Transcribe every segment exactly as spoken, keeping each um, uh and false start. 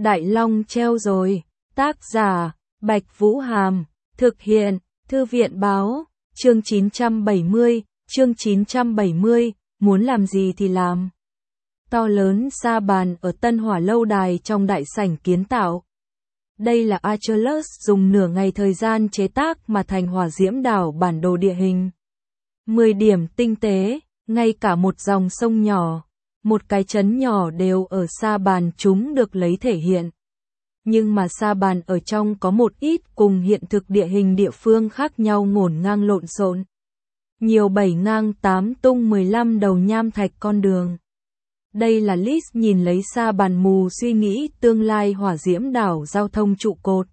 Đại Long treo rồi. Tác giả, Bạch Vũ Hàm. Thực hiện, Thư viện Báo. Chương chín trăm bảy mươi, chương chín trăm bảy mươi, muốn làm gì thì làm. To lớn sa bàn ở Tân Hỏa lâu đài trong đại sảnh kiến tạo. Đây là Achilles dùng nửa ngày thời gian chế tác mà thành hỏa diễm đảo bản đồ địa hình. mười điểm tinh tế, ngay cả một dòng sông nhỏ, một cái trấn nhỏ đều ở sa bàn chúng được lấy thể hiện. Nhưng mà sa bàn ở trong có một ít cùng hiện thực địa hình địa phương khác nhau ngổn ngang lộn xộn. Nhiều bảy ngang tám tung mười lăm đầu nham thạch con đường. Đây là Liz nhìn lấy sa bàn mù suy nghĩ tương lai hỏa diễm đảo giao thông trụ cột.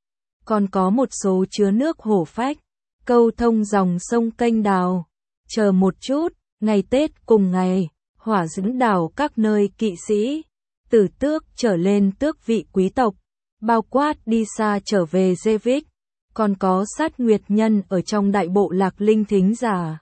Còn có một số chứa nước hổ phách, câu thông dòng sông kênh đào. Chờ một chút, ngày Tết cùng ngày, hỏa diễm đảo các nơi kỵ sĩ, từ tước trở lên tước vị quý tộc, bao quát đi xa trở về Zevik, còn có sát nguyệt nhân ở trong đại bộ lạc linh thính giả.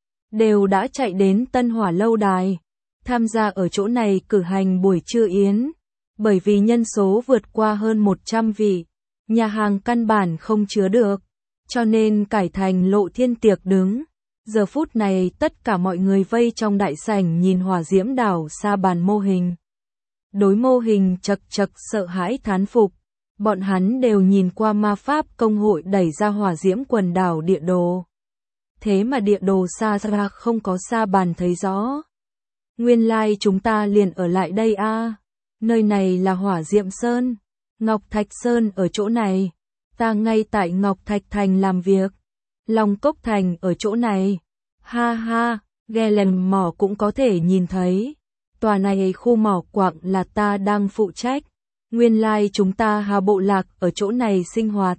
Đều đã chạy đến Tân Hỏa lâu đài, tham gia ở chỗ này cử hành buổi trưa yến, bởi vì nhân số vượt qua hơn một trăm vị, nhà hàng căn bản không chứa được, cho nên cải thành lộ thiên tiệc đứng. Giờ phút này tất cả mọi người vây trong đại sảnh nhìn hỏa diễm đảo sa bàn mô hình. Đối mô hình chật chật sợ hãi thán phục, bọn hắn đều nhìn qua ma pháp công hội đẩy ra hỏa diễm quần đảo địa đồ. Thế mà địa đồ xa ra không có sa bàn thấy rõ. Nguyên lai like chúng ta liền ở lại đây a. À. Nơi này là Hỏa Diệm Sơn, Ngọc Thạch Sơn ở chỗ này. Ta ngay tại Ngọc Thạch Thành làm việc. Long Cốc Thành ở chỗ này. Ha ha, ghe lần mỏ cũng có thể nhìn thấy. Tòa này khu mỏ quặng là ta đang phụ trách. Nguyên lai like chúng ta Hà Bộ Lạc ở chỗ này sinh hoạt.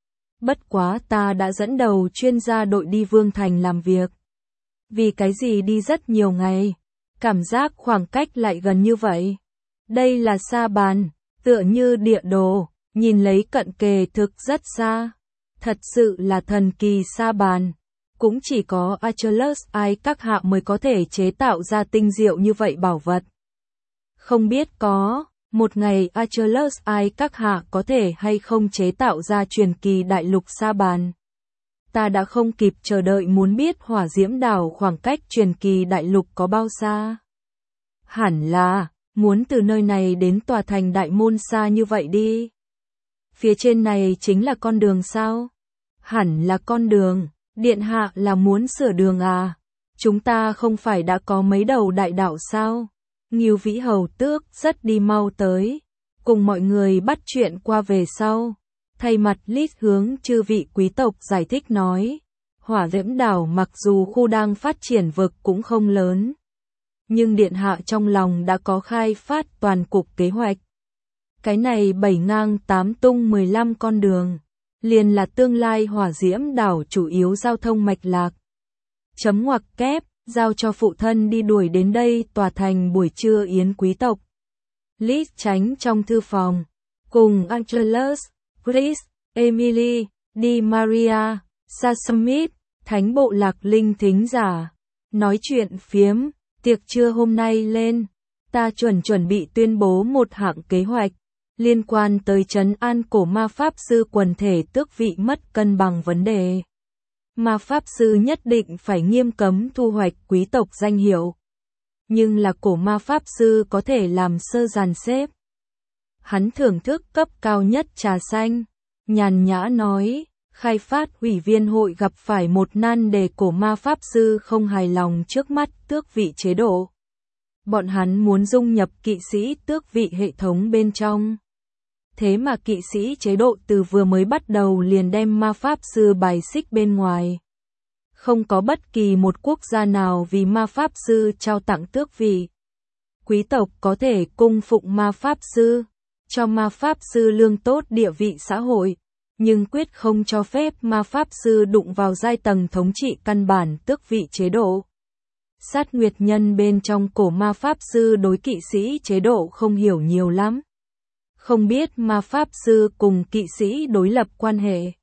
Bất quá ta đã dẫn đầu chuyên gia đội đi Vương Thành làm việc. Vì cái gì đi rất nhiều ngày, cảm giác khoảng cách lại gần như vậy. Đây là sa bàn, tựa như địa đồ, nhìn lấy cận kề thực rất xa. Thật sự là thần kỳ sa bàn. Cũng chỉ có Achilles ai các hạ mới có thể chế tạo ra tinh diệu như vậy bảo vật. Không biết có, một ngày Achilles ai các hạ có thể hay không chế tạo ra truyền kỳ đại lục sa bàn. Ta đã không kịp chờ đợi muốn biết hỏa diễm đảo khoảng cách truyền kỳ đại lục có bao xa. Hẳn là, muốn từ nơi này đến tòa thành đại môn xa như vậy đi. Phía trên này chính là con đường sao? Hẳn là con đường, điện hạ là muốn sửa đường à? Chúng ta không phải đã có mấy đầu đại đạo sao? Ngưu Vĩ Hầu Tước rất đi mau tới, cùng mọi người bắt chuyện qua về sau. Thay mặt Liz hướng chư vị quý tộc giải thích nói, hỏa diễm đảo mặc dù khu đang phát triển vực cũng không lớn, nhưng điện hạ trong lòng đã có khai phát toàn cục kế hoạch. Cái này bảy ngang tám tung mười lăm con đường, liền là tương lai hỏa diễm đảo chủ yếu giao thông mạch lạc. Chấm ngoặc kép, giao cho phụ thân đi đuổi đến đây tòa thành buổi trưa yến quý tộc. Liz tránh trong thư phòng, cùng Achilles, Chris, Emily, Di Maria, Sasamit, thánh bộ lạc linh thính giả. Nói chuyện phiếm, tiệc trưa hôm nay lên, ta chuẩn chuẩn bị tuyên bố một hạng kế hoạch, liên quan tới trấn an cổ ma pháp sư quần thể tước vị mất cân bằng vấn đề. Ma pháp sư nhất định phải nghiêm cấm thu hoạch quý tộc danh hiệu. Nhưng là cổ ma pháp sư có thể làm sơ dàn xếp. Hắn thưởng thức cấp cao nhất trà xanh, nhàn nhã nói, khai phát ủy viên hội gặp phải một nan đề cổ ma pháp sư không hài lòng trước mắt tước vị chế độ. Bọn hắn muốn dung nhập kỵ sĩ tước vị hệ thống bên trong. Thế mà kỵ sĩ chế độ từ vừa mới bắt đầu liền đem ma pháp sư bài xích bên ngoài. Không có bất kỳ một quốc gia nào vì ma pháp sư trao tặng tước vị. Quý tộc có thể cung phụng ma pháp sư, cho ma pháp sư lương tốt địa vị xã hội, nhưng quyết không cho phép ma pháp sư đụng vào giai tầng thống trị căn bản tước vị chế độ. Sát nguyệt nhân bên trong cổ ma pháp sư đối kỵ sĩ chế độ không hiểu nhiều lắm. Không biết ma pháp sư cùng kỵ sĩ đối lập quan hệ.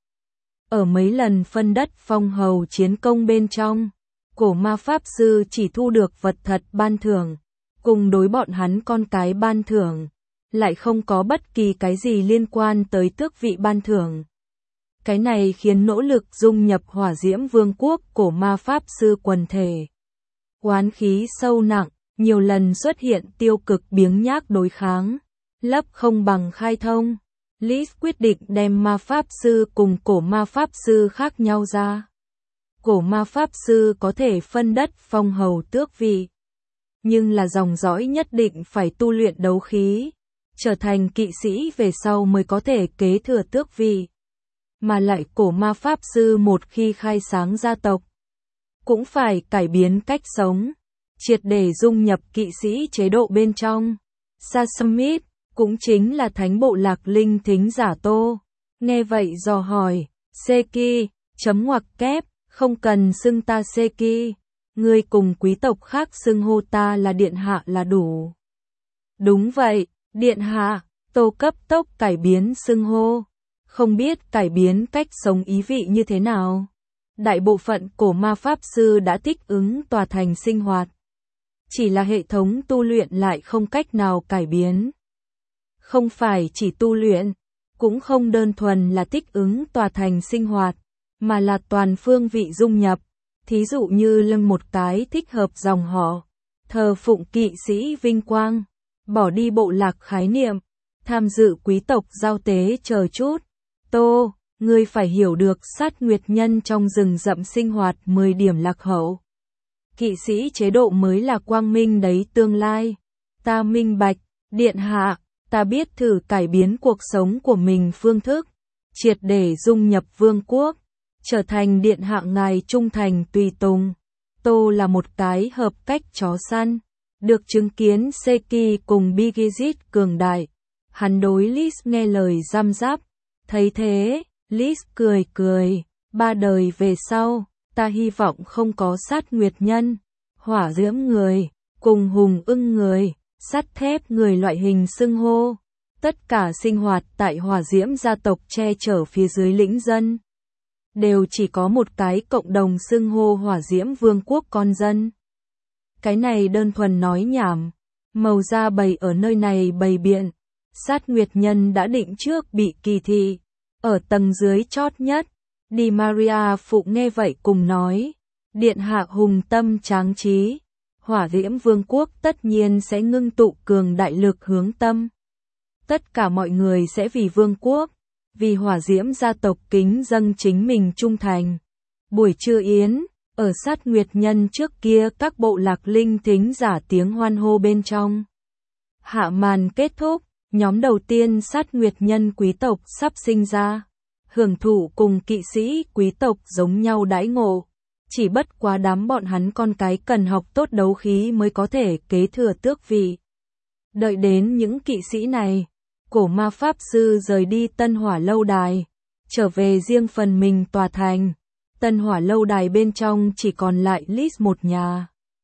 Ở mấy lần phân đất phong hầu chiến công bên trong, cổ ma pháp sư chỉ thu được vật thật ban thưởng, cùng đối bọn hắn con cái ban thưởng. lại không có bất kỳ cái gì liên quan tới tước vị ban thưởng. Cái này khiến nỗ lực dung nhập hỏa diễm vương quốc của ma pháp sư quần thể. Oán khí sâu nặng, nhiều lần xuất hiện tiêu cực biếng nhác đối kháng, lấp không bằng khai thông. Lis quyết định đem ma pháp sư cùng cổ ma pháp sư khác nhau ra. Cổ ma pháp sư có thể phân đất phong hầu tước vị, nhưng là dòng dõi nhất định phải tu luyện đấu khí, trở thành kỵ sĩ về sau mới có thể kế thừa tước vị. Mà lại cổ ma pháp sư một khi khai sáng gia tộc, cũng phải cải biến cách sống, triệt để dung nhập kỵ sĩ chế độ bên trong. Sasmith, cũng chính là thánh bộ lạc linh thính giả Tô, nghe vậy dò hỏi, Seki, chấm ngoặc kép, không cần xưng ta Seki, ngươi cùng quý tộc khác xưng hô ta là điện hạ là đủ. Đúng vậy, điện hạ, Tô cấp tốc cải biến xưng hô, không biết cải biến cách sống ý vị như thế nào. Đại bộ phận cổ ma pháp sư đã thích ứng tòa thành sinh hoạt, chỉ là hệ thống tu luyện lại không cách nào cải biến. Không phải chỉ tu luyện, cũng không đơn thuần là thích ứng tòa thành sinh hoạt, mà là toàn phương vị dung nhập. Thí dụ như lưng một cái thích hợp dòng họ, thờ phụng kỵ sĩ vinh quang, bỏ đi bộ lạc khái niệm, tham dự quý tộc giao tế chờ chút. Tô, ngươi phải hiểu được sát nguyệt nhân trong rừng rậm sinh hoạt mười điểm lạc hậu. Kỵ sĩ chế độ mới là quang minh đấy tương lai. Ta minh bạch, điện hạ, ta biết thử cải biến cuộc sống của mình phương thức, triệt để dung nhập vương quốc, trở thành điện hạ ngài trung thành tùy tùng. Tô là một cái hợp cách chó săn, được chứng kiến Seki cùng Bigizit cường đại. Hắn đối Lis nghe lời răm rắp, thấy thế, Lis cười cười, ba đời về sau, ta hy vọng không có sát nguyệt nhân, hỏa diễm người, cùng hùng ưng người, sắt thép người loại hình xưng hô. Tất cả sinh hoạt tại hỏa diễm gia tộc che chở phía dưới lĩnh dân, đều chỉ có một cái cộng đồng xưng hô hỏa diễm vương quốc con dân. Cái này đơn thuần nói nhảm, màu da bầy ở nơi này bầy biện, sát nguyệt nhân đã định trước bị kỳ thị, ở tầng dưới chót nhất. Di Maria phụ nghe vậy cùng nói, điện hạ hùng tâm tráng trí, hỏa diễm vương quốc tất nhiên sẽ ngưng tụ cường đại lực hướng tâm. Tất cả mọi người sẽ vì vương quốc, vì hỏa diễm gia tộc kính dâng chính mình trung thành. Buổi trưa yến, ở sát nguyệt nhân trước kia các bộ lạc linh thính giả tiếng hoan hô bên trong. Hạ màn kết thúc, nhóm đầu tiên sát nguyệt nhân quý tộc sắp sinh ra, hưởng thụ cùng kỵ sĩ quý tộc giống nhau đãi ngộ. Chỉ bất quá đám bọn hắn con cái cần học tốt đấu khí mới có thể kế thừa tước vị. Đợi đến những kỵ sĩ này, cổ ma pháp sư rời đi Tân Hỏa lâu đài, trở về riêng phần mình tòa thành. Tân Hỏa lâu đài bên trong chỉ còn lại Lis một nhà,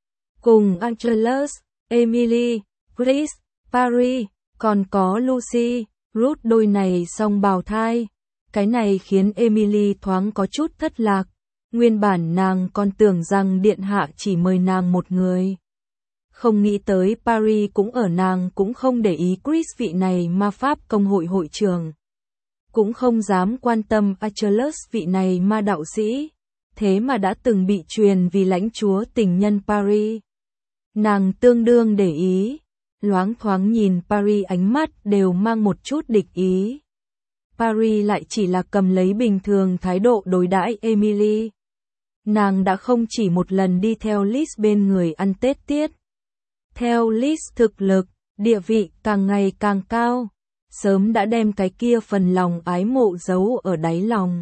cùng Angelus, Emily, Chris, Paris, còn có Lucy, Ruth đôi này song bào thai. Cái này khiến Emily thoáng có chút thất lạc. Nguyên bản nàng còn tưởng rằng điện hạ chỉ mời nàng một người. Không nghĩ tới Paris cũng ở, nàng cũng không để ý Chris vị này ma pháp công hội hội trưởng. Cũng không dám quan tâm Achilles vị này ma đạo sĩ. Thế mà đã từng bị truyền vì lãnh chúa tình nhân Paris. Nàng tương đương để ý. Loáng thoáng nhìn Paris ánh mắt đều mang một chút địch ý. Paris lại chỉ là cầm lấy bình thường thái độ đối đãi Emily. Nàng đã không chỉ một lần đi theo Lis bên người ăn Tết tiết. Theo Lis thực lực, địa vị càng ngày càng cao, sớm đã đem cái kia phần lòng ái mộ giấu ở đáy lòng.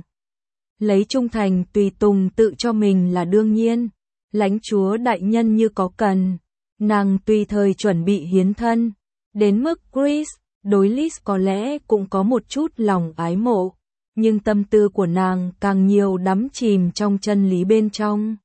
Lấy trung thành tùy tùng tự cho mình là đương nhiên, lãnh chúa đại nhân như có cần, nàng tùy thời chuẩn bị hiến thân. Đến mức Chris, đối Lis có lẽ cũng có một chút lòng ái mộ, nhưng tâm tư của nàng càng nhiều đắm chìm trong chân lý bên trong.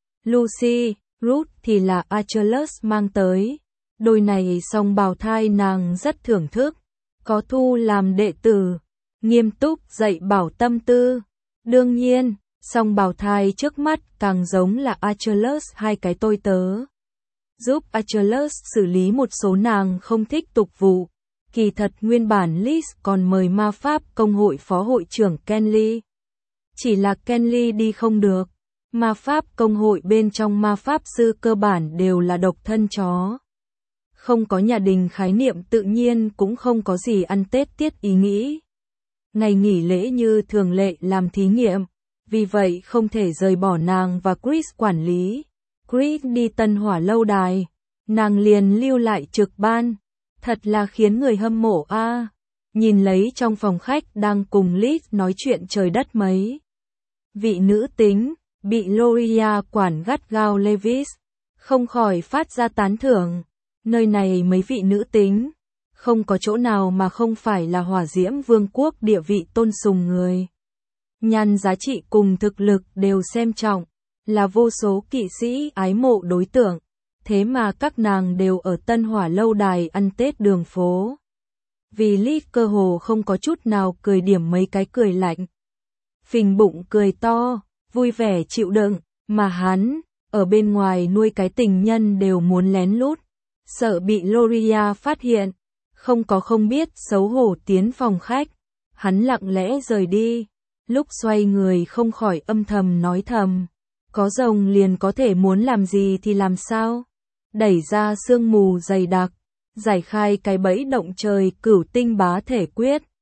Lucy, Ruth thì là Achilles mang tới. Đôi này song bào thai nàng rất thưởng thức, có thu làm đệ tử, nghiêm túc dạy bảo tâm tư. Đương nhiên, song bào thai trước mắt càng giống là Achilles hai cái tôi tớ, giúp Achilles xử lý một số nàng không thích tục vụ, Kỳ thật nguyên bản Liz còn mời ma pháp công hội phó hội trưởng Kenly. Chỉ là Kenly đi không được. Ma pháp công hội bên trong ma pháp sư cơ bản đều là độc thân chó. Không có nhà đình khái niệm tự nhiên cũng không có gì ăn Tết tiết ý nghĩ. Ngày nghỉ lễ như thường lệ làm thí nghiệm, vì vậy không thể rời bỏ nàng và Chris quản lý. Chris đi Tân Hỏa lâu đài, nàng liền lưu lại trực ban. Thật là khiến người hâm mộ a. À. Nhìn lấy trong phòng khách đang cùng Liz nói chuyện trời đất mấy. Vị nữ tính, bị Gloria quản gắt gao Levis, không khỏi phát ra tán thưởng. Nơi này mấy vị nữ tính, không có chỗ nào mà không phải là hỏa diễm vương quốc địa vị tôn sùng người. Nhan giá trị cùng thực lực đều xem trọng, là vô số kỵ sĩ ái mộ đối tượng. Thế mà các nàng đều ở Tân Hỏa lâu đài ăn Tết đường phố. Vì Liz cơ hồ không có chút nào cười điểm mấy cái cười lạnh. Phình bụng cười to, vui vẻ chịu đựng, mà hắn, ở bên ngoài nuôi cái tình nhân đều muốn lén lút. Sợ bị Gloria phát hiện, không có không biết xấu hổ tiến phòng khách. Hắn lặng lẽ rời đi, lúc xoay người không khỏi âm thầm nói thầm. Có rồng liền có thể muốn làm gì thì làm sao? Đẩy ra sương mù dày đặc, giải khai cái bẫy động trời cửu tinh bá thể quyết.